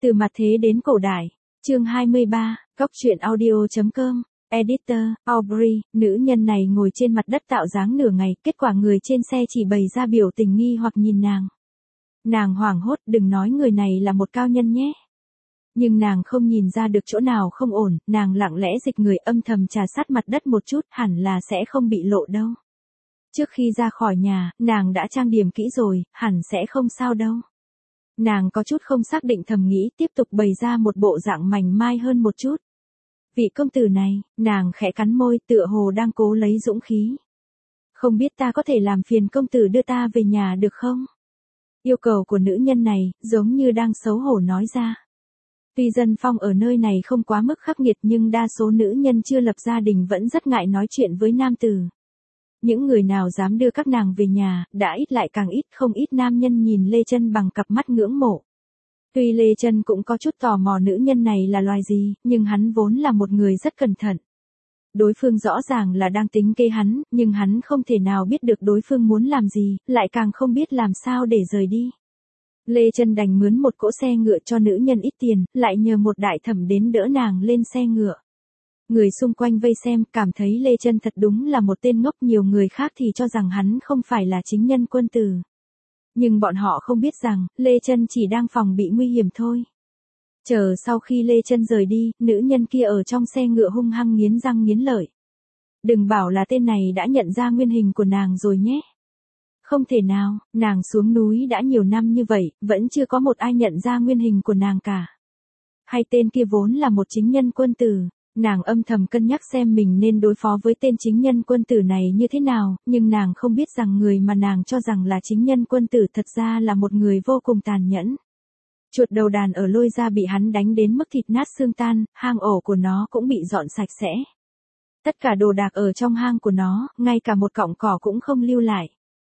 Từ mặt thế đến cổ đại. Chương 23, Góc truyện audio.com. Editor, Aubrey, nữ nhân này ngồi trên mặt đất tạo dáng nửa ngày, kết quả người trên xe chỉ bày ra biểu tình nghi hoặc nhìn nàng. Nàng hoảng hốt, đừng nói người này là một cao nhân nhé. Nhưng nàng không nhìn ra được chỗ nào không ổn, nàng lặng lẽ dịch người âm thầm trà sát mặt đất một chút, hẳn là sẽ không bị lộ đâu. Trước khi ra khỏi nhà, nàng đã trang điểm kỹ rồi, hẳn sẽ không sao đâu. Nàng có chút không xác định thầm nghĩ, tiếp tục bày ra một bộ dạng mảnh mai hơn một chút. Vị công tử này, nàng khẽ cắn môi tựa hồ đang cố lấy dũng khí. Không biết ta có thể làm phiền công tử đưa ta về nhà được không? Yêu cầu của nữ nhân này, giống như đang xấu hổ nói ra. Tuy dân phong ở nơi này không quá mức khắc nghiệt nhưng đa số nữ nhân chưa lập gia đình vẫn rất ngại nói chuyện với nam tử. Những người nào dám đưa các nàng về nhà, đã ít lại càng ít, không ít nam nhân nhìn Lê Chân bằng cặp mắt ngưỡng mộ. Tuy Lê Chân cũng có chút tò mò nữ nhân này là loài gì, nhưng hắn vốn là một người rất cẩn thận. Đối phương rõ ràng là đang tính kế hắn, nhưng hắn không thể nào biết được đối phương muốn làm gì, lại càng không biết làm sao để rời đi. Lê Chân đành mướn một cỗ xe ngựa cho nữ nhân ít tiền, lại nhờ một đại thẩm đến đỡ nàng lên xe ngựa. Người xung quanh vây xem, cảm thấy Lê Chân thật đúng là một tên ngốc, nhiều người khác thì cho rằng hắn không phải là chính nhân quân tử. Nhưng bọn họ không biết rằng, Lê Chân chỉ đang phòng bị nguy hiểm thôi. Chờ sau khi Lê Chân rời đi, nữ nhân kia ở trong xe ngựa hung hăng nghiến răng nghiến lợi. Đừng bảo là tên này đã nhận ra nguyên hình của nàng rồi nhé. Không thể nào, nàng xuống núi đã nhiều năm như vậy, vẫn chưa có một ai nhận ra nguyên hình của nàng cả. Hay tên kia vốn là một chính nhân quân tử. Nàng âm thầm cân nhắc xem mình nên đối phó với tên chính nhân quân tử này như thế nào, nhưng nàng không biết rằng người mà nàng cho rằng là chính nhân quân tử thật ra là một người vô cùng tàn nhẫn. Chuột đầu đàn ở Lôi Gia bị hắn đánh đến mức thịt nát xương tan, hang ổ của nó cũng bị dọn sạch sẽ. Tất cả đồ đạc ở trong hang của nó, ngay cả một cọng cỏ cũng không lưu lại.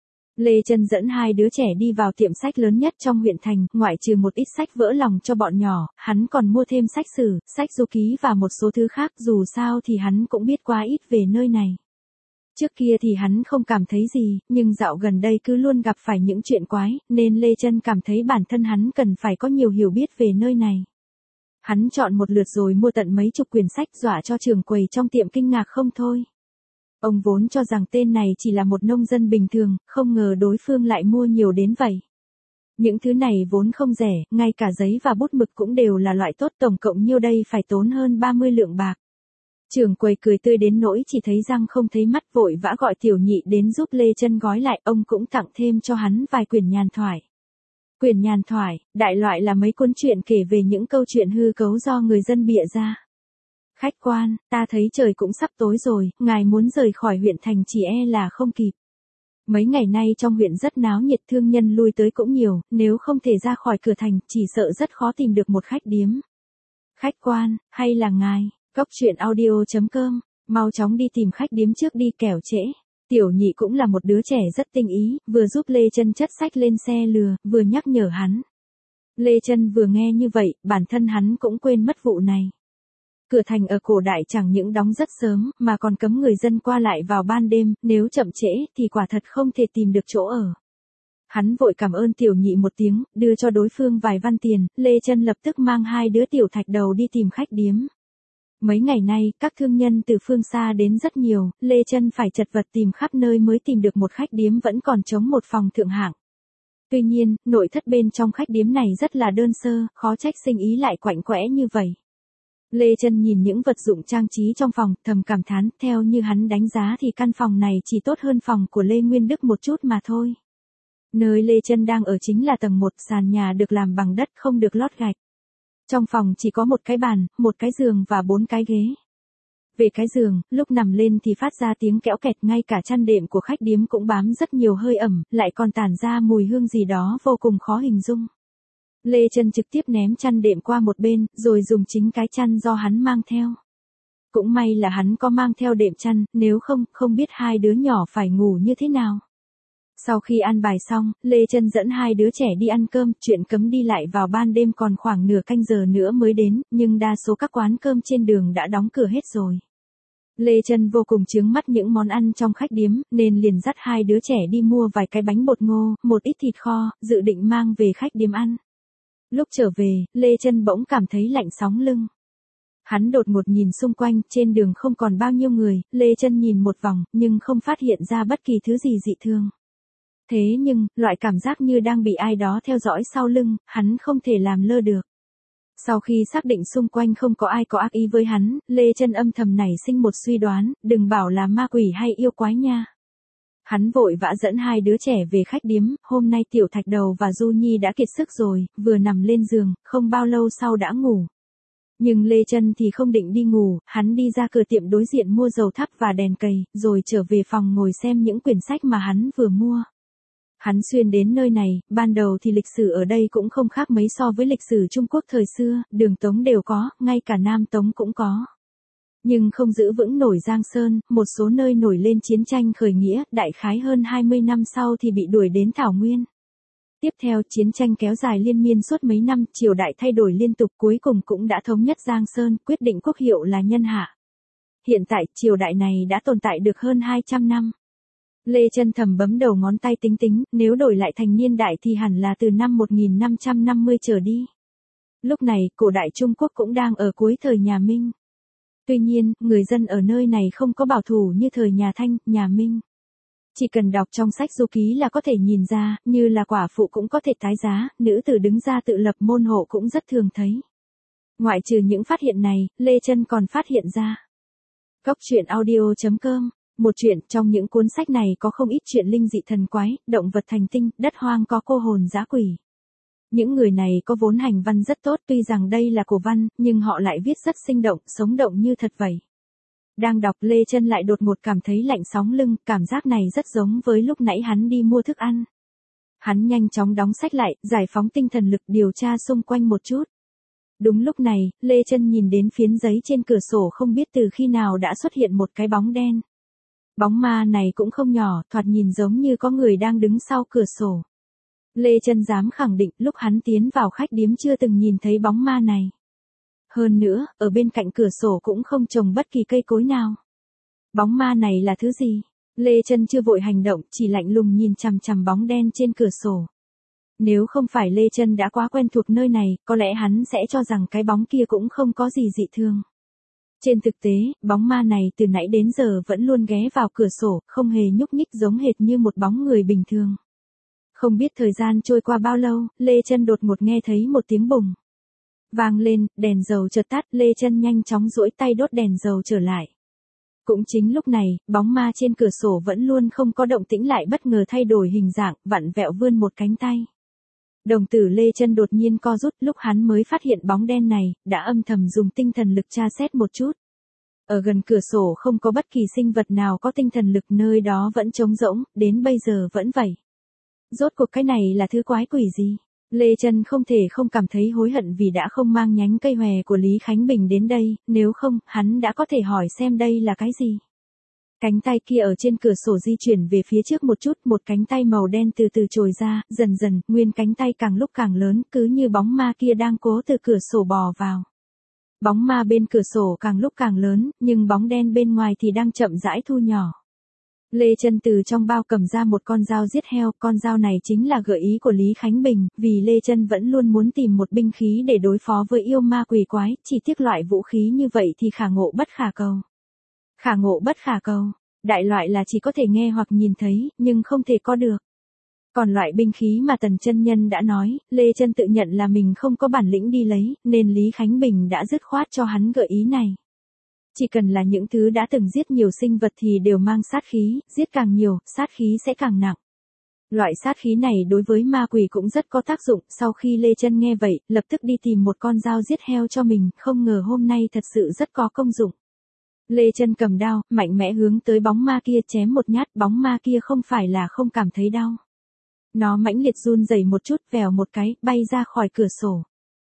Lê Chân dẫn hai đứa trẻ đi vào tiệm sách lớn nhất trong huyện thành, ngoại trừ một ít sách vỡ lòng cho bọn nhỏ, hắn còn mua thêm sách sử, sách du ký và một số thứ khác, dù sao thì hắn cũng biết quá ít về nơi này. Trước kia thì hắn không cảm thấy gì, nhưng dạo gần đây cứ luôn gặp phải những chuyện quái, nên Lê Chân cảm thấy bản thân hắn cần phải có nhiều hiểu biết về nơi này. Hắn chọn một lượt rồi mua tận mấy chục quyển sách, dọa cho trưởng quầy trong tiệm kinh ngạc không thôi. Ông vốn cho rằng tên này chỉ là một nông dân bình thường, không ngờ đối phương lại mua nhiều đến vậy. Những thứ này vốn không rẻ, ngay cả giấy và bút mực cũng đều là loại tốt, tổng cộng nhiêu đây phải tốn hơn 30 lượng bạc. Trưởng quầy cười tươi đến nỗi chỉ thấy răng không thấy mắt, vội vã gọi tiểu nhị đến giúp Lê Chân gói lại, ông cũng tặng thêm cho hắn vài quyển nhàn thoại. Quyển nhàn thoại, đại loại là mấy cuốn truyện kể về những câu chuyện hư cấu do người dân bịa ra. Khách quan, ta thấy trời cũng sắp tối rồi, ngài muốn rời khỏi huyện thành chỉ e là không kịp. Mấy ngày nay trong huyện rất náo nhiệt, thương nhân lui tới cũng nhiều, nếu không thể ra khỏi cửa thành, chỉ sợ rất khó tìm được một khách điếm. Khách quan, hay là ngài, Góc truyện audio.com, mau chóng đi tìm khách điếm trước đi kẻo trễ. Tiểu nhị cũng là một đứa trẻ rất tinh ý, vừa giúp Lê Chân chất sách lên xe lừa, vừa nhắc nhở hắn. Lê Chân vừa nghe như vậy, bản thân hắn cũng quên mất vụ này. Cửa thành ở cổ đại chẳng những đóng rất sớm, mà còn cấm người dân qua lại vào ban đêm, nếu chậm trễ thì quả thật không thể tìm được chỗ ở. Hắn vội cảm ơn tiểu nhị một tiếng, đưa cho đối phương vài văn tiền, Lê Chân lập tức mang hai đứa tiểu thạch đầu đi tìm khách điếm. Mấy ngày nay, các thương nhân từ phương xa đến rất nhiều, Lê Chân phải chật vật tìm khắp nơi mới tìm được một khách điếm vẫn còn trống một phòng thượng hạng. Tuy nhiên, nội thất bên trong khách điếm này rất là đơn sơ, khó trách sinh ý lại quạnh quẽ như vậy. Lê Chân nhìn những vật dụng trang trí trong phòng, thầm cảm thán, theo như hắn đánh giá thì căn phòng này chỉ tốt hơn phòng của Lê Nguyên Đức một chút mà thôi. Nơi Lê Chân đang ở chính là tầng 1, sàn nhà được làm bằng đất không được lót gạch. Trong phòng chỉ có một cái bàn, một cái giường và 4 cái ghế. Về cái giường, lúc nằm lên thì phát ra tiếng kẽo kẹt, ngay cả chăn đệm của khách điếm cũng bám rất nhiều hơi ẩm, lại còn tản ra mùi hương gì đó vô cùng khó hình dung. Lê Chân trực tiếp ném chăn đệm qua một bên, rồi dùng chính cái chăn do hắn mang theo. Cũng may là hắn có mang theo đệm chăn, nếu không biết hai đứa nhỏ phải ngủ như thế nào. Sau khi ăn bài xong, Lê Chân dẫn hai đứa trẻ đi ăn cơm, chuyện cấm đi lại vào ban đêm còn khoảng nửa canh giờ nữa mới đến, nhưng đa số các quán cơm trên đường đã đóng cửa hết rồi. Lê Chân vô cùng chướng mắt những món ăn trong khách điếm, nên liền dắt hai đứa trẻ đi mua vài cái bánh bột ngô, một ít thịt kho, dự định mang về khách điếm ăn. Lúc trở về, Lê Chân bỗng cảm thấy lạnh sóng lưng. Hắn đột ngột nhìn xung quanh, trên đường không còn bao nhiêu người, Lê Chân nhìn một vòng, nhưng không phát hiện ra bất kỳ thứ gì dị thường. Thế nhưng, loại cảm giác như đang bị ai đó theo dõi sau lưng, hắn không thể làm lơ được. Sau khi xác định xung quanh không có ai có ác ý với hắn, Lê Chân âm thầm nảy sinh một suy đoán, đừng bảo là ma quỷ hay yêu quái nha. Hắn vội vã dẫn hai đứa trẻ về khách điếm, hôm nay Tiểu Thạch Đầu và Du Nhi đã kiệt sức rồi, vừa nằm lên giường, không bao lâu sau đã ngủ. Nhưng Lê Chân thì không định đi ngủ, hắn đi ra cửa tiệm đối diện mua dầu thắp và đèn cầy, rồi trở về phòng ngồi xem những quyển sách mà hắn vừa mua. Hắn xuyên đến nơi này, ban đầu thì lịch sử ở đây cũng không khác mấy so với lịch sử Trung Quốc thời xưa, đường Tống đều có, ngay cả Nam Tống cũng có. Nhưng không giữ vững nổi Giang Sơn, một số nơi nổi lên chiến tranh khởi nghĩa, đại khái hơn 20 năm sau thì bị đuổi đến Thảo Nguyên. Tiếp theo, chiến tranh kéo dài liên miên suốt mấy năm, triều đại thay đổi liên tục, cuối cùng cũng đã thống nhất Giang Sơn, quyết định quốc hiệu là Nhân Hạ. Hiện tại, triều đại này đã tồn tại được hơn 200 năm. Lê Chân thầm bấm đầu ngón tay tính tính, nếu đổi lại thành niên đại thì hẳn là từ năm 1550 trở đi. Lúc này, cổ đại Trung Quốc cũng đang ở cuối thời nhà Minh. Tuy nhiên, người dân ở nơi này không có bảo thủ như thời nhà Thanh, nhà Minh. Chỉ cần đọc trong sách du ký là có thể nhìn ra, như là quả phụ cũng có thể tái giá, nữ tử đứng ra tự lập môn hộ cũng rất thường thấy. Ngoại trừ những phát hiện này, Lê Chân còn phát hiện ra. Góc truyện audio.com, một chuyện trong những cuốn sách này có không ít chuyện linh dị thần quái, động vật thành tinh, đất hoang có cô hồn dã quỷ. Những người này có vốn hành văn rất tốt, tuy rằng đây là cổ văn, nhưng họ lại viết rất sinh động, sống động như thật vậy. Đang đọc Lê Chân lại đột ngột cảm thấy lạnh sóng lưng, cảm giác này rất giống với lúc nãy hắn đi mua thức ăn. Hắn nhanh chóng đóng sách lại, giải phóng tinh thần lực điều tra xung quanh một chút. Đúng lúc này, Lê Chân nhìn đến phiến giấy trên cửa sổ không biết từ khi nào đã xuất hiện một cái bóng đen. Bóng ma này cũng không nhỏ, thoạt nhìn giống như có người đang đứng sau cửa sổ. Lê Chân dám khẳng định lúc hắn tiến vào khách điếm chưa từng nhìn thấy bóng ma này. Hơn nữa, ở bên cạnh cửa sổ cũng không trồng bất kỳ cây cối nào. Bóng ma này là thứ gì? Lê Chân chưa vội hành động, chỉ lạnh lùng nhìn chằm chằm bóng đen trên cửa sổ. Nếu không phải Lê Chân đã quá quen thuộc nơi này, có lẽ hắn sẽ cho rằng cái bóng kia cũng không có gì dị thường. Trên thực tế, bóng ma này từ nãy đến giờ vẫn luôn ghé vào cửa sổ, không hề nhúc nhích giống hệt như một bóng người bình thường. Không biết thời gian trôi qua bao lâu, Lê Chân đột ngột nghe thấy một tiếng bùng vang lên, đèn dầu chợt tắt, Lê Chân nhanh chóng duỗi tay đốt đèn dầu trở lại. Cũng chính lúc này, bóng ma trên cửa sổ vẫn luôn không có động tĩnh lại bất ngờ thay đổi hình dạng, vặn vẹo vươn một cánh tay. Đồng tử Lê Chân đột nhiên co rút, lúc hắn mới phát hiện bóng đen này, đã âm thầm dùng tinh thần lực tra xét một chút. Ở gần cửa sổ không có bất kỳ sinh vật nào có tinh thần lực, nơi đó vẫn trống rỗng, đến bây giờ vẫn vậy. Rốt cuộc cái này là thứ quái quỷ gì? Lê Chân không thể không cảm thấy hối hận vì đã không mang nhánh cây hòe của Lý Khánh Bình đến đây, nếu không, hắn đã có thể hỏi xem đây là cái gì. Cánh tay kia ở trên cửa sổ di chuyển về phía trước một chút, một cánh tay màu đen từ từ trồi ra, dần dần, nguyên cánh tay càng lúc càng lớn, cứ như bóng ma kia đang cố từ cửa sổ bò vào. Bóng ma bên cửa sổ càng lúc càng lớn, nhưng bóng đen bên ngoài thì đang chậm rãi thu nhỏ. Lê Chân từ trong bao cầm ra một con dao giết heo, con dao này chính là gợi ý của Lý Khánh Bình, vì Lê Chân vẫn luôn muốn tìm một binh khí để đối phó với yêu ma quỷ quái, chỉ tiếc loại vũ khí như vậy thì khả ngộ bất khả cầu. Khả ngộ bất khả cầu, đại loại là chỉ có thể nghe hoặc nhìn thấy, nhưng không thể có được. Còn loại binh khí mà Tần chân nhân đã nói, Lê Chân tự nhận là mình không có bản lĩnh đi lấy, nên Lý Khánh Bình đã dứt khoát cho hắn gợi ý này. Chỉ cần là những thứ đã từng giết nhiều sinh vật thì đều mang sát khí, giết càng nhiều, sát khí sẽ càng nặng. Loại sát khí này đối với ma quỷ cũng rất có tác dụng, sau khi Lê Chân nghe vậy, lập tức đi tìm một con dao giết heo cho mình, không ngờ hôm nay thật sự rất có công dụng. Lê Chân cầm đao, mạnh mẽ hướng tới bóng ma kia chém một nhát, bóng ma kia không phải là không cảm thấy đau. Nó mãnh liệt run rẩy một chút, vèo một cái, bay ra khỏi cửa sổ.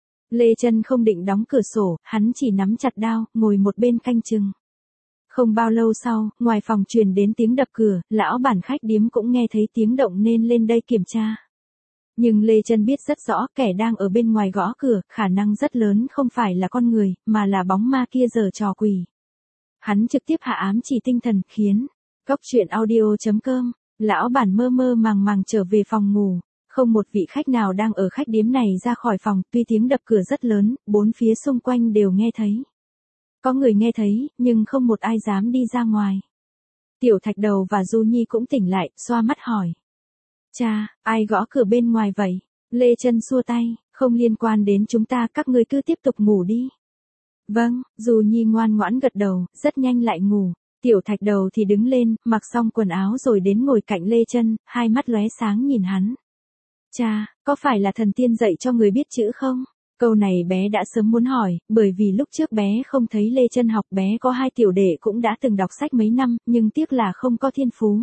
Lê Chân không định đóng cửa sổ, hắn chỉ nắm chặt đao, ngồi một bên canh chừng. Không bao lâu sau, ngoài phòng truyền đến tiếng đập cửa, lão bản khách điếm cũng nghe thấy tiếng động nên lên đây kiểm tra. Nhưng Lê Chân biết rất rõ kẻ đang ở bên ngoài gõ cửa, khả năng rất lớn không phải là con người, mà là bóng ma kia giở trò quỷ. Hắn trực tiếp hạ ám chỉ tinh thần, khiến Góc truyện audio.com, lão bản mơ mơ màng màng trở về phòng ngủ. Không một vị khách nào đang ở khách điếm này ra khỏi phòng, tuy tiếng đập cửa rất lớn, bốn phía xung quanh đều nghe thấy. Có người nghe thấy, nhưng không một ai dám đi ra ngoài. Tiểu Thạch Đầu và Du Nhi cũng tỉnh lại, xoa mắt hỏi. Cha, ai gõ cửa bên ngoài vậy? Lê Chân xua tay, không liên quan đến chúng ta, các ngươi cứ tiếp tục ngủ đi. Vâng, Du Nhi ngoan ngoãn gật đầu, rất nhanh lại ngủ. Tiểu Thạch Đầu thì đứng lên, mặc xong quần áo rồi đến ngồi cạnh Lê Chân, hai mắt lóe sáng nhìn hắn. Cha, có phải là thần tiên dạy cho người biết chữ không? Câu này bé đã sớm muốn hỏi, bởi vì lúc trước bé không thấy Lê Chân học, bé có hai tiểu đệ cũng đã từng đọc sách mấy năm, nhưng tiếc là không có thiên phú.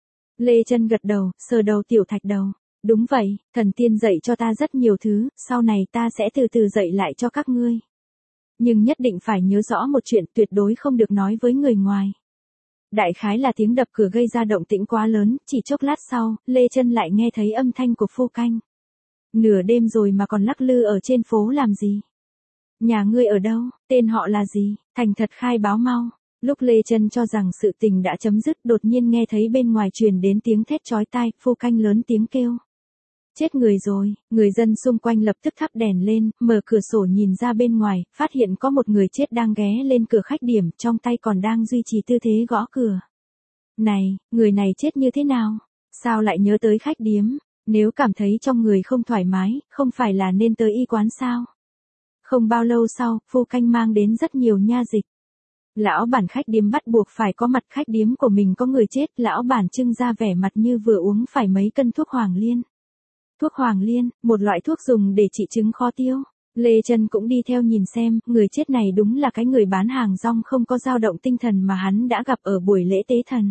Lê Chân gật đầu, sờ đầu Tiểu Thạch Đầu. Đúng vậy, thần tiên dạy cho ta rất nhiều thứ, sau này ta sẽ từ từ dạy lại cho các ngươi. Nhưng nhất định phải nhớ rõ một chuyện, tuyệt đối không được nói với người ngoài. Đại khái là tiếng đập cửa gây ra động tĩnh quá lớn, chỉ chốc lát sau, Lê Chân lại nghe thấy âm thanh của Phu Canh. Nửa đêm rồi mà còn lắc lư ở trên phố làm gì? Nhà ngươi ở đâu, tên họ là gì, thành thật khai báo mau. Lúc Lê Chân cho rằng sự tình đã chấm dứt, đột nhiên nghe thấy bên ngoài truyền đến tiếng thét chói tai, Phu Canh lớn tiếng kêu. Chết người rồi, người dân xung quanh lập tức thắp đèn lên, mở cửa sổ nhìn ra bên ngoài, phát hiện có một người chết đang ghé lên cửa khách điểm, trong tay còn đang duy trì tư thế gõ cửa. Này, người này chết như thế nào? Sao lại nhớ tới khách điếm? Nếu cảm thấy trong người không thoải mái, không phải là nên tới y quán sao? Không bao lâu sau, Phu Canh mang đến rất nhiều nha dịch. Lão bản khách điếm bắt buộc phải có mặt, khách điếm của mình có người chết, lão bản trưng ra vẻ mặt như vừa uống phải mấy cân thuốc Hoàng Liên. Thuốc Hoàng Liên, một loại thuốc dùng để trị chứng khó tiêu. Lê Chân cũng đi theo nhìn xem, người chết này đúng là cái người bán hàng rong không có dao động tinh thần mà hắn đã gặp ở buổi lễ tế thần.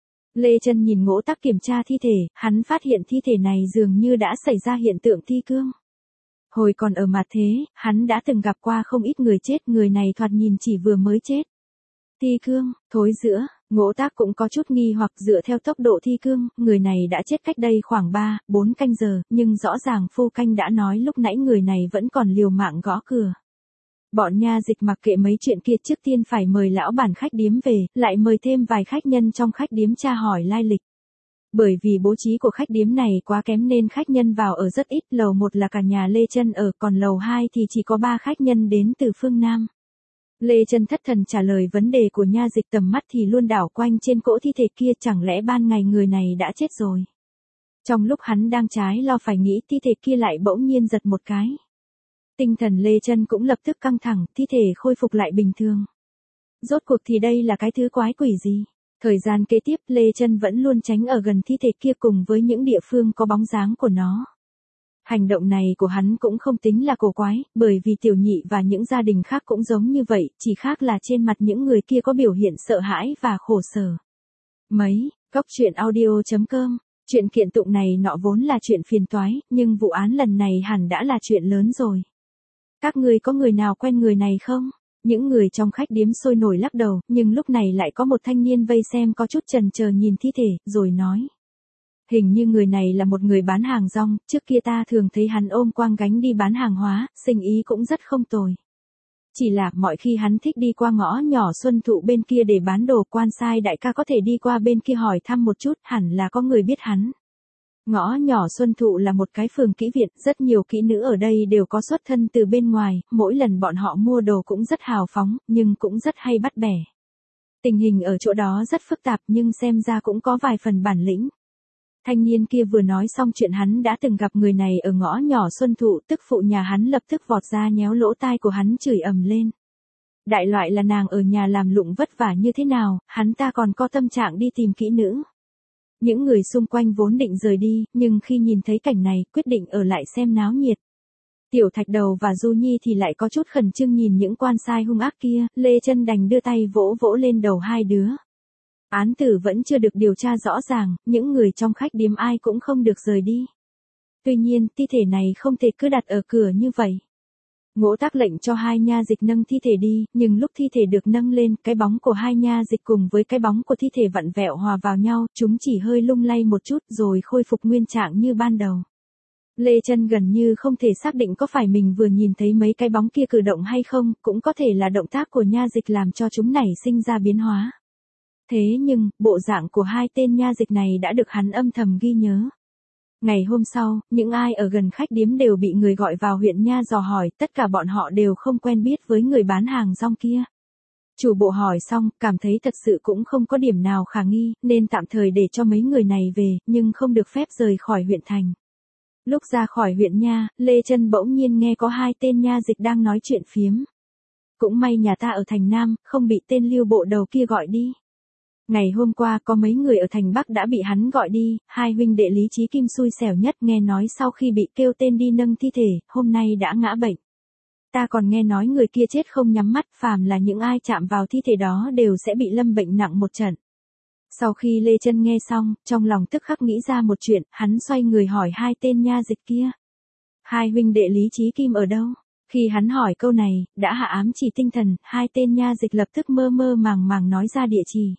Lê Chân nhìn Ngỗ Tắc kiểm tra thi thể, hắn phát hiện thi thể này dường như đã xảy ra hiện tượng thi cương. Hồi còn ở mặt thế, hắn đã từng gặp qua không ít người chết, người này thoạt nhìn chỉ vừa mới chết. Thi cương, thối rữa, Ngỗ Tác cũng có chút nghi hoặc, dựa theo tốc độ thi cương, người này đã chết cách đây khoảng 3-4 canh giờ, nhưng rõ ràng Phu Canh đã nói lúc nãy người này vẫn còn liều mạng gõ cửa. Bọn nha dịch mặc kệ mấy chuyện kia, trước tiên phải mời lão bản khách điếm về, lại mời thêm vài khách nhân trong khách điếm tra hỏi lai lịch. Bởi vì bố trí của khách điếm này quá kém nên khách nhân vào ở rất ít, lầu 1 là cả nhà Lê Chân ở, còn lầu 2 thì chỉ có 3 khách nhân đến từ phương Nam. Lê Chân thất thần trả lời vấn đề của nha dịch, tầm mắt thì luôn đảo quanh trên cỗ thi thể kia, chẳng lẽ ban ngày người này đã chết rồi. Trong lúc hắn đang trái lo phải nghĩ, thi thể kia lại bỗng nhiên giật một cái. Tinh thần Lê Chân cũng lập tức căng thẳng, thi thể khôi phục lại bình thường. Rốt cuộc thì đây là cái thứ quái quỷ gì? Thời gian kế tiếp, Lê Chân vẫn luôn tránh ở gần thi thể kia cùng với những địa phương có bóng dáng của nó. Hành động này của hắn cũng không tính là cổ quái, bởi vì Tiểu Nhị và những gia đình khác cũng giống như vậy, chỉ khác là trên mặt những người kia có biểu hiện sợ hãi và khổ sở. Cóc truyện audio.com, chuyện kiện tụng này nọ vốn là chuyện phiền toái, nhưng vụ án lần này hẳn đã là chuyện lớn rồi. Các ngươi có người nào quen người này không? Những người trong khách điếm sôi nổi lắc đầu, nhưng lúc này lại có một thanh niên vây xem có chút chần chờ nhìn thi thể, rồi nói. Hình như người này là một người bán hàng rong, trước kia ta thường thấy hắn ôm quang gánh đi bán hàng hóa, sinh ý cũng rất không tồi. Chỉ là mọi khi hắn thích đi qua ngõ nhỏ Xuân Thụ bên kia để bán đồ, Quan Sai đại ca có thể đi qua bên kia hỏi thăm một chút, hẳn là có người biết hắn. Ngõ nhỏ Xuân Thụ là một cái phường kỹ viện, rất nhiều kỹ nữ ở đây đều có xuất thân từ bên ngoài, mỗi lần bọn họ mua đồ cũng rất hào phóng, nhưng cũng rất hay bắt bẻ. Tình hình ở chỗ đó rất phức tạp nhưng xem ra cũng có vài phần bản lĩnh. Thanh niên kia vừa nói xong chuyện hắn đã từng gặp người này ở ngõ nhỏ Xuân Thụ, tức phụ nhà hắn lập tức vọt ra nhéo lỗ tai của hắn chửi ầm lên. Đại loại là nàng ở nhà làm lụng vất vả như thế nào, hắn ta còn có tâm trạng đi tìm kỹ nữ. Những người xung quanh vốn định rời đi, nhưng khi nhìn thấy cảnh này, quyết định ở lại xem náo nhiệt. Tiểu Thạch Đầu và Du Nhi thì lại có chút khẩn trương nhìn những quan sai hung ác kia, Lê Chân đành đưa tay vỗ vỗ lên đầu hai đứa. Án tử vẫn chưa được điều tra rõ ràng, những người trong khách điếm ai cũng không được rời đi. Tuy nhiên, thi thể này không thể cứ đặt ở cửa như vậy. Ngỗ Tác lệnh cho hai nha dịch nâng thi thể đi, nhưng lúc thi thể được nâng lên, cái bóng của hai nha dịch cùng với cái bóng của thi thể vặn vẹo hòa vào nhau, chúng chỉ hơi lung lay một chút rồi khôi phục nguyên trạng như ban đầu. Lê Chân gần như không thể xác định có phải mình vừa nhìn thấy mấy cái bóng kia cử động hay không, cũng có thể là động tác của nha dịch làm cho chúng nảy sinh ra biến hóa. Thế nhưng, bộ dạng của hai tên nha dịch này đã được hắn âm thầm ghi nhớ. Ngày hôm sau, những ai ở gần khách điếm đều bị người gọi vào huyện nha dò hỏi, tất cả bọn họ đều không quen biết với người bán hàng rong kia. Chủ bộ hỏi xong, cảm thấy thật sự cũng không có điểm nào khả nghi, nên tạm thời để cho mấy người này về, nhưng không được phép rời khỏi huyện thành. Lúc ra khỏi huyện nha, Lê Chân bỗng nhiên nghe có hai tên nha dịch đang nói chuyện phiếm. Cũng may nhà ta ở thành Nam, không bị tên Lưu bộ đầu kia gọi đi. Ngày hôm qua có mấy người ở thành Bắc đã bị hắn gọi đi, hai huynh đệ Lý Chí Kim xui xẻo nhất, nghe nói sau khi bị kêu tên đi nâng thi thể, hôm nay đã ngã bệnh. Ta còn nghe nói người kia chết không nhắm mắt, phàm là những ai chạm vào thi thể đó đều sẽ bị lâm bệnh nặng một trận. Sau khi Lê Chân nghe xong, trong lòng tức khắc nghĩ ra một chuyện, hắn xoay người hỏi hai tên nha dịch kia. Hai huynh đệ Lý Chí Kim ở đâu? Khi hắn hỏi câu này, đã hạ ám chỉ tinh thần, hai tên nha dịch lập tức mơ mơ màng màng nói ra địa chỉ.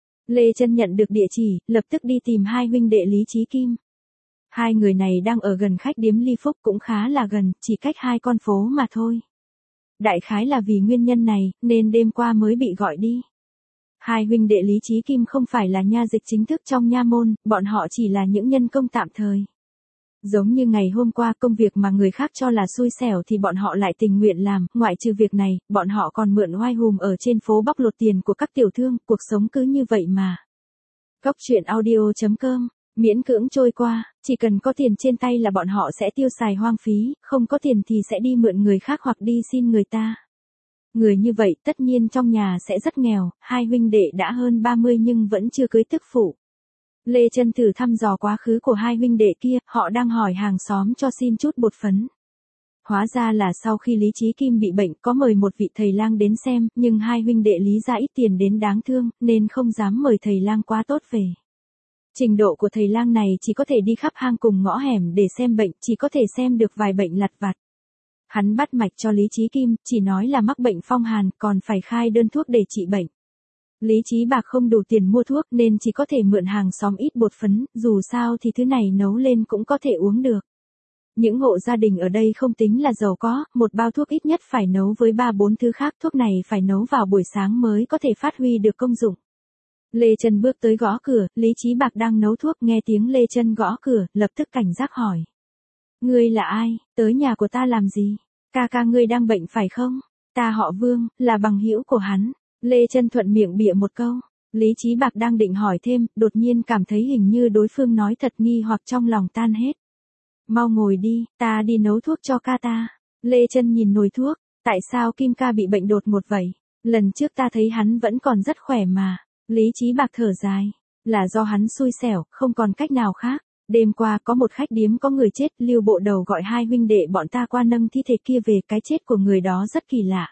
Lê Chân nhận được địa chỉ, lập tức đi tìm hai huynh đệ Lý Chí Kim. Hai người này đang ở gần khách điếm Ly Phúc, cũng khá là gần, chỉ cách hai con phố mà thôi. Đại khái là vì nguyên nhân này, nên đêm qua mới bị gọi đi. Hai huynh đệ Lý Chí Kim không phải là nha dịch chính thức trong nha môn, bọn họ chỉ là những nhân công tạm thời. Giống như ngày hôm qua, công việc mà người khác cho là xui xẻo thì bọn họ lại tình nguyện làm, ngoại trừ việc này, bọn họ còn mượn oai hùm ở trên phố bóc lột tiền của các tiểu thương, cuộc sống cứ như vậy mà. Cóc truyện audio.com, miễn cưỡng trôi qua, chỉ cần có tiền trên tay là bọn họ sẽ tiêu xài hoang phí, không có tiền thì sẽ đi mượn người khác hoặc đi xin người ta. Người như vậy tất nhiên trong nhà sẽ rất nghèo, hai huynh đệ đã hơn 30 nhưng vẫn chưa cưới tức phụ. Lê Chân thử thăm dò quá khứ của hai huynh đệ kia, họ đang hỏi hàng xóm cho xin chút bột phấn. Hóa ra là sau khi Lý Chí Kim bị bệnh có mời một vị thầy lang đến xem, nhưng hai huynh đệ Lý ra ít tiền đến đáng thương, nên không dám mời thầy lang quá tốt về. Trình độ của thầy lang này chỉ có thể đi khắp hang cùng ngõ hẻm để xem bệnh, chỉ có thể xem được vài bệnh lặt vặt. Hắn bắt mạch cho Lý Chí Kim, chỉ nói là mắc bệnh phong hàn, còn phải khai đơn thuốc để trị bệnh. Lý Chí Bạc không đủ tiền mua thuốc nên chỉ có thể mượn hàng xóm ít bột phấn, dù sao thì thứ này nấu lên cũng có thể uống được. Những hộ gia đình ở đây không tính là giàu có, một bao thuốc ít nhất phải nấu với 3-4 thứ khác, thuốc này phải nấu vào buổi sáng mới có thể phát huy được công dụng. Lê Chân bước tới gõ cửa, Lý Chí Bạc đang nấu thuốc, nghe tiếng Lê Chân gõ cửa, lập tức cảnh giác hỏi. Ngươi là ai, tới nhà của ta làm gì? Ca ca ngươi đang bệnh phải không? Ta họ Vương, là bằng hữu của hắn. Lê Chân thuận miệng bịa một câu. Lý Chí Bạc đang định hỏi thêm, đột nhiên cảm thấy hình như đối phương nói thật, nghi hoặc trong lòng tan hết. Mau ngồi đi, ta đi nấu thuốc cho ca ta. Lê Chân nhìn nồi thuốc, tại sao Kim ca bị bệnh đột ngột vậy? Lần trước ta thấy hắn vẫn còn rất khỏe mà. Lý Chí Bạc thở dài, là do hắn xui xẻo, không còn cách nào khác. Đêm qua có một khách điếm có người chết, Lưu bộ đầu gọi hai huynh đệ bọn ta qua nâng thi thể kia về, cái chết của người đó rất kỳ lạ.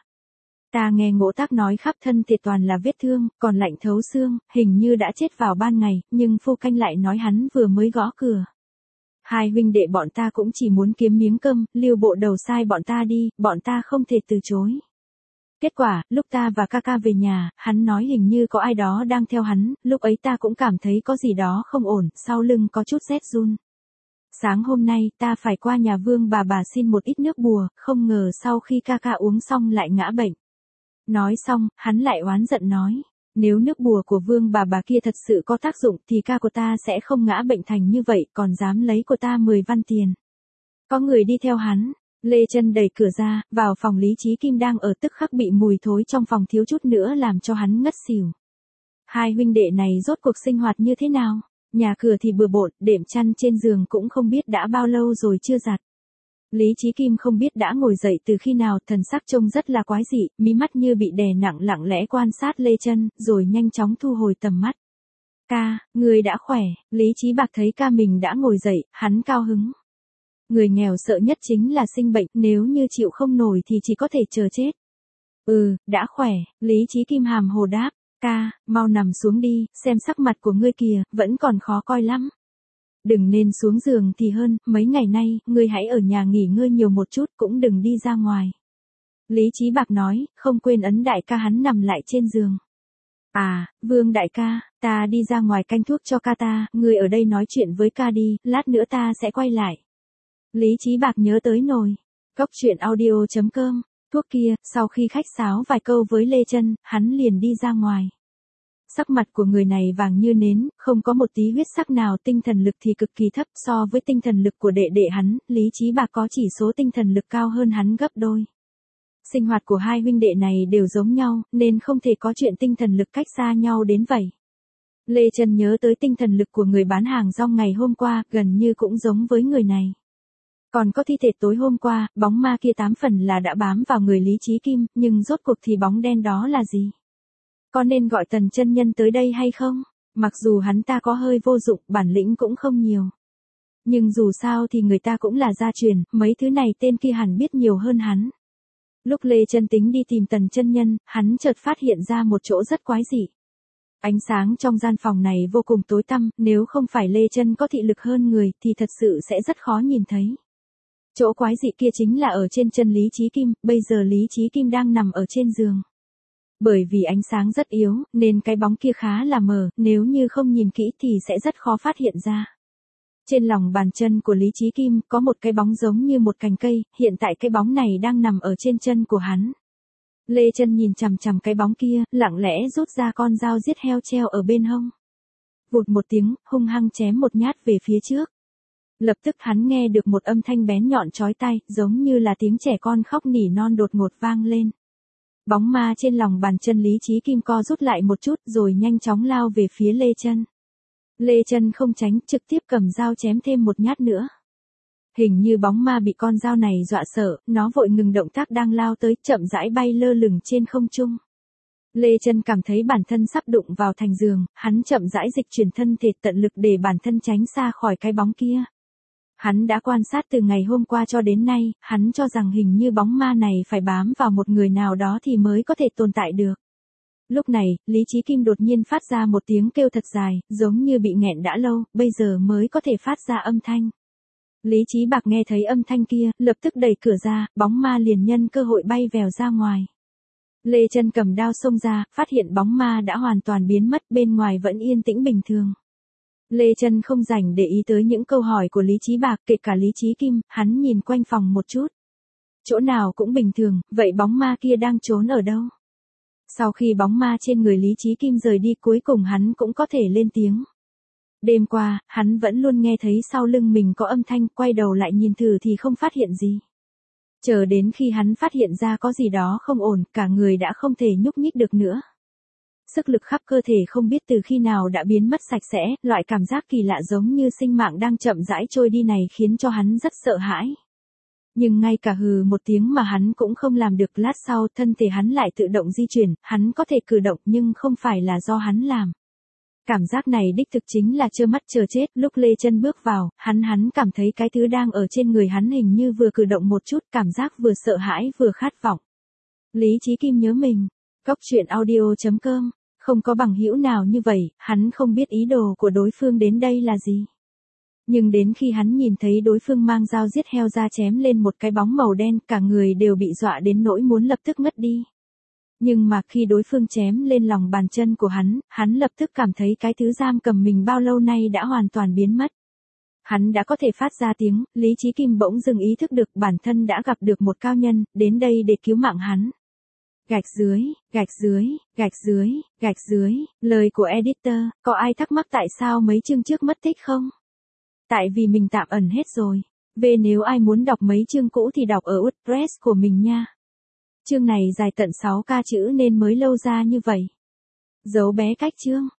Ta nghe Ngỗ Tác nói khắp thân thể toàn là vết thương, còn lạnh thấu xương, hình như đã chết vào ban ngày, nhưng phu canh lại nói hắn vừa mới gõ cửa. Hai huynh đệ bọn ta cũng chỉ muốn kiếm miếng cơm, Lưu bộ đầu sai bọn ta đi, bọn ta không thể từ chối. Kết quả, lúc ta và ca ca về nhà, hắn nói hình như có ai đó đang theo hắn, lúc ấy ta cũng cảm thấy có gì đó không ổn, sau lưng có chút rét run. Sáng hôm nay, ta phải qua nhà Vương bà xin một ít nước bùa, không ngờ sau khi ca ca uống xong lại ngã bệnh. Nói xong, hắn lại oán giận nói, nếu nước bùa của Vương bà kia thật sự có tác dụng thì ca của ta sẽ không ngã bệnh thành như vậy, còn dám lấy của ta 10 văn tiền. Có người đi theo hắn. Lê Chân đẩy cửa ra, vào phòng Lý Chí Kim đang ở, tức khắc bị mùi thối trong phòng thiếu chút nữa làm cho hắn ngất xỉu. Hai huynh đệ này rốt cuộc sinh hoạt như thế nào? Nhà cửa thì bừa bộn, đệm chăn trên giường cũng không biết đã bao lâu rồi chưa giặt. Lý Chí Kim không biết đã ngồi dậy từ khi nào, thần sắc trông rất là quái dị, mí mắt như bị đè nặng, lặng lẽ quan sát Lê Chân, rồi nhanh chóng thu hồi tầm mắt. Ca, người đã khỏe. Lý Chí Bạc thấy ca mình đã ngồi dậy, hắn cao hứng. Người nghèo sợ nhất chính là sinh bệnh, nếu như chịu không nổi thì chỉ có thể chờ chết. Đã khỏe, Lý Chí Kim hàm hồ đáp, ca, mau nằm xuống đi, xem sắc mặt của ngươi kìa, vẫn còn khó coi lắm. Đừng nên xuống giường thì hơn, mấy ngày nay, ngươi hãy ở nhà nghỉ ngơi nhiều một chút, cũng đừng đi ra ngoài. Lý Chí Bạc nói, không quên ấn đại ca hắn nằm lại trên giường. À, Vương đại ca, ta đi ra ngoài canh thuốc cho ca ta, ngươi ở đây nói chuyện với ca đi, lát nữa ta sẽ quay lại. Lý Chí Bạc nhớ tới nồi. Cóc truyện audio.com, thuốc kia, sau khi khách sáo vài câu với Lê Chân, hắn liền đi ra ngoài. Sắc mặt của người này vàng như nến, không có một tí huyết sắc nào, tinh thần lực thì cực kỳ thấp so với tinh thần lực của đệ đệ hắn, Lý Chí Bạc có chỉ số tinh thần lực cao hơn hắn gấp đôi. Sinh hoạt của hai huynh đệ này đều giống nhau, nên không thể có chuyện tinh thần lực cách xa nhau đến vậy. Lê Chân nhớ tới tinh thần lực của người bán hàng rong ngày hôm qua, gần như cũng giống với người này. Còn có thi thể tối hôm qua, bóng ma kia 8 phần là đã bám vào người Lý Chí Kim, nhưng rốt cuộc thì bóng đen đó là gì? Có nên gọi Tần chân nhân tới đây hay không? Mặc dù hắn ta có hơi vô dụng, bản lĩnh cũng không nhiều. Nhưng dù sao thì người ta cũng là gia truyền, mấy thứ này tên kia hẳn biết nhiều hơn hắn. Lúc Lê Chân tính đi tìm Tần chân nhân, hắn chợt phát hiện ra một chỗ rất quái dị. Ánh sáng trong gian phòng này vô cùng tối tăm, nếu không phải Lê Chân có thị lực hơn người thì thật sự sẽ rất khó nhìn thấy. Chỗ quái dị kia chính là ở trên chân Lý Chí Kim, bây giờ Lý Chí Kim đang nằm ở trên giường. Bởi vì ánh sáng rất yếu, nên cái bóng kia khá là mờ, nếu như không nhìn kỹ thì sẽ rất khó phát hiện ra. Trên lòng bàn chân của Lý Chí Kim có một cái bóng giống như một cành cây, hiện tại cái bóng này đang nằm ở trên chân của hắn. Lê Chân nhìn chằm chằm cái bóng kia, lặng lẽ rút ra con dao giết heo treo ở bên hông. Vụt một tiếng, hung hăng chém một nhát về phía trước. Lập tức hắn nghe được một âm thanh bén nhọn chói tai, giống như là tiếng trẻ con khóc nỉ non đột ngột vang lên. Bóng ma trên lòng bàn chân Lý Chí Kim co rút lại một chút rồi nhanh chóng lao về phía Lê Chân. Lê Chân không tránh, trực tiếp cầm dao chém thêm một nhát nữa. Hình như bóng ma bị con dao này dọa sợ, nó vội ngừng động tác đang lao tới, chậm rãi bay lơ lửng trên không trung. Lê Chân cảm thấy bản thân sắp đụng vào thành giường, hắn chậm rãi dịch chuyển thân thể tận lực để bản thân tránh xa khỏi cái bóng kia. Hắn đã quan sát từ ngày hôm qua cho đến nay, hắn cho rằng hình như bóng ma này phải bám vào một người nào đó thì mới có thể tồn tại được. Lúc này, Lý Chí Kim đột nhiên phát ra một tiếng kêu thật dài, giống như bị nghẹn đã lâu, bây giờ mới có thể phát ra âm thanh. Lý Chí Bạc nghe thấy âm thanh kia, lập tức đẩy cửa ra, bóng ma liền nhân cơ hội bay vèo ra ngoài. Lê Chân cầm đao xông ra, phát hiện bóng ma đã hoàn toàn biến mất, bên ngoài vẫn yên tĩnh bình thường. Lê Chân không rảnh để ý tới những câu hỏi của Lý Chí Bạc, kể cả Lý Chí Kim, hắn nhìn quanh phòng một chút. Chỗ nào cũng bình thường, vậy bóng ma kia đang trốn ở đâu? Sau khi bóng ma trên người Lý Chí Kim rời đi, cuối cùng hắn cũng có thể lên tiếng. Đêm qua, hắn vẫn luôn nghe thấy sau lưng mình có âm thanh, quay đầu lại nhìn thử thì không phát hiện gì. Chờ đến khi hắn phát hiện ra có gì đó không ổn, cả người đã không thể nhúc nhích được nữa. Sức lực khắp cơ thể không biết từ khi nào đã biến mất sạch sẽ, loại cảm giác kỳ lạ giống như sinh mạng đang chậm rãi trôi đi này khiến cho hắn rất sợ hãi. Nhưng ngay cả hừ một tiếng mà hắn cũng không làm được, lát sau thân thể hắn lại tự động di chuyển, hắn có thể cử động nhưng không phải là do hắn làm. Cảm giác này đích thực chính là trơ mắt chờ chết, lúc Lê Chân bước vào, hắn cảm thấy cái thứ đang ở trên người hắn hình như vừa cử động một chút, cảm giác vừa sợ hãi vừa khát vọng. Lý Chí Kim nhớ mình, coctruyện.audio.com, không có bằng hữu nào như vậy, hắn không biết ý đồ của đối phương đến đây là gì. Nhưng đến khi hắn nhìn thấy đối phương mang dao giết heo ra chém lên một cái bóng màu đen, cả người đều bị dọa đến nỗi muốn lập tức ngất đi. Nhưng mà khi đối phương chém lên lòng bàn chân của hắn lập tức cảm thấy cái thứ giam cầm mình bao lâu nay đã hoàn toàn biến mất. Hắn đã có thể phát ra tiếng, Lý Chí Kim bỗng dưng ý thức được bản thân đã gặp được một cao nhân, đến đây để cứu mạng hắn. Gạch dưới, gạch dưới, gạch dưới, gạch dưới, lời của editor, có ai thắc mắc tại sao mấy chương trước mất tích không? Tại vì mình tạm ẩn hết rồi. Về nếu ai muốn đọc mấy chương cũ thì đọc ở WordPress của mình nha. Chương này dài tận 6k chữ nên mới lâu ra như vậy. Dấu bé cách chương.